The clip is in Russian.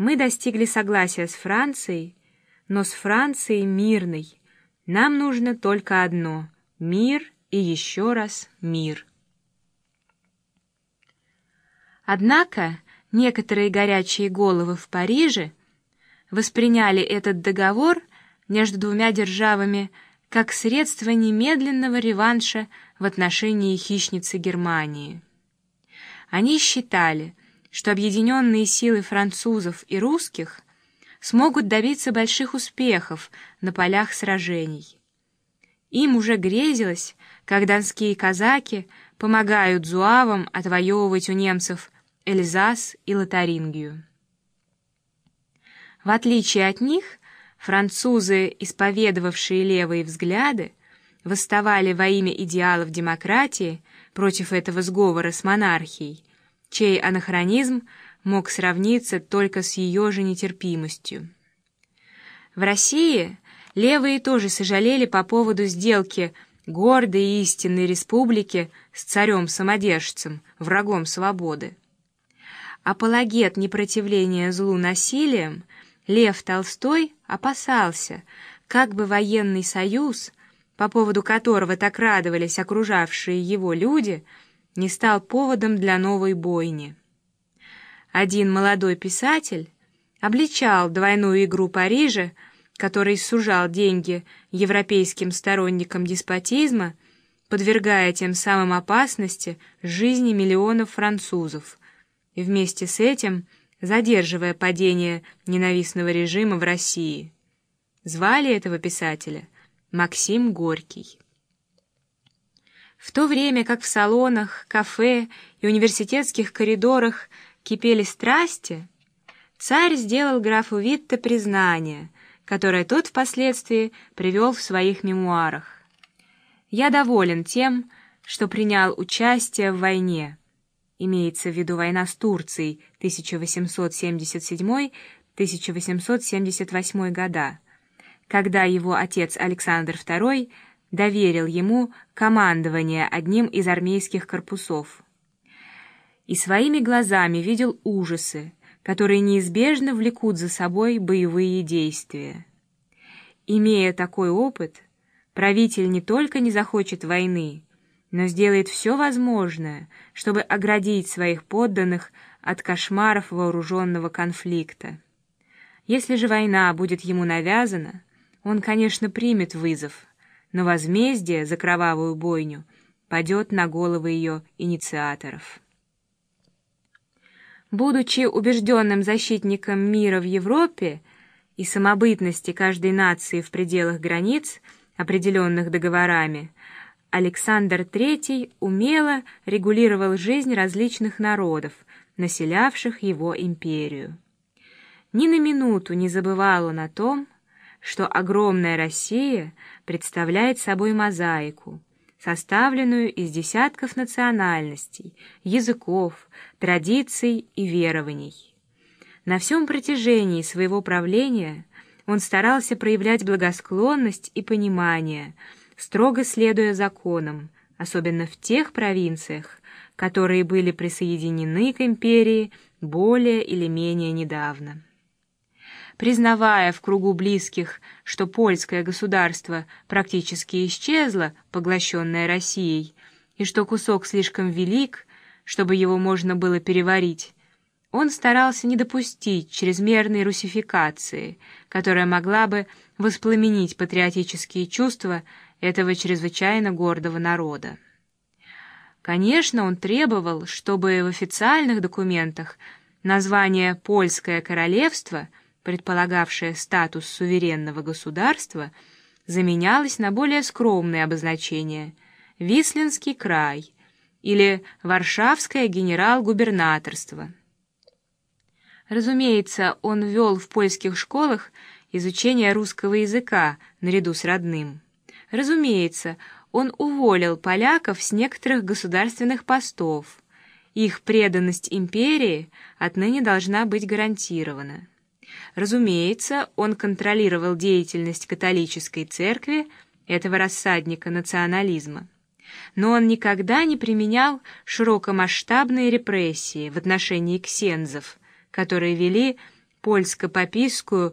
Мы достигли согласия с Францией, но с Францией мирной. Нам нужно только одно — мир и еще раз мир. Однако некоторые горячие головы в Париже восприняли этот договор между двумя державами как средство немедленного реванша в отношении хищницы Германии. Они считали, что объединенные силы французов и русских смогут добиться больших успехов на полях сражений. Им уже грезилось, как донские казаки помогают зуавам отвоевывать у немцев Эльзас и Лотарингию. В отличие от них, французы, исповедовавшие левые взгляды, восставали во имя идеалов демократии против этого сговора с монархией, чей анахронизм мог сравниться только с ее же нетерпимостью. В России левые тоже сожалели по поводу сделки гордой и истинной республики с царем-самодержцем, врагом свободы. Апологет непротивления злу насилием, Лев Толстой опасался, как бы военный союз, по поводу которого так радовались окружавшие его люди, не стал поводом для новой бойни. Один молодой писатель обличал двойную игру Парижа, который сужал деньги европейским сторонникам деспотизма, подвергая тем самым опасности жизни миллионов французов, и вместе с этим задерживая падение ненавистного режима в России. Звали этого писателя Максим Горький. В то время как в салонах, кафе и университетских коридорах кипели страсти, царь сделал графу Витте признание, которое тот впоследствии привел в своих мемуарах. «Я доволен тем, что принял участие в войне». Имеется в виду война с Турцией 1877-1878 года, когда его отец Александр II доверил ему командование одним из армейских корпусов. И своими глазами видел ужасы, которые неизбежно влекут за собой боевые действия. Имея такой опыт, правитель не только не захочет войны, но сделает все возможное, чтобы оградить своих подданных от кошмаров вооруженного конфликта. Если же война будет ему навязана, он, конечно, примет вызов, но возмездие за кровавую бойню падет на головы ее инициаторов. Будучи убежденным защитником мира в Европе и самобытности каждой нации в пределах границ, определенных договорами, Александр III умело регулировал жизнь различных народов, населявших его империю. Ни на минуту не забывал он о том, что огромная Россия представляет собой мозаику, составленную из десятков национальностей, языков, традиций и верований. На всем протяжении своего правления он старался проявлять благосклонность и понимание, строго следуя законам, особенно в тех провинциях, которые были присоединены к империи более или менее недавно. Признавая в кругу близких, что польское государство практически исчезло, поглощенное Россией, и что кусок слишком велик, чтобы его можно было переварить, он старался не допустить чрезмерной руссификации, которая могла бы воспламенить патриотические чувства этого чрезвычайно гордого народа. Конечно, он требовал, чтобы в официальных документах название «Польское королевство», предполагавшее статус суверенного государства, заменялось на более скромные обозначения «Висленский край» или «Варшавское генерал-губернаторство». Разумеется, он ввел в польских школах изучение русского языка наряду с родным. Разумеется, он уволил поляков с некоторых государственных постов. Их преданность империи отныне должна быть гарантирована. Разумеется, он контролировал деятельность католической церкви, этого рассадника национализма. Но он никогда не применял широкомасштабные репрессии в отношении ксензов, которые вели польско-папистскую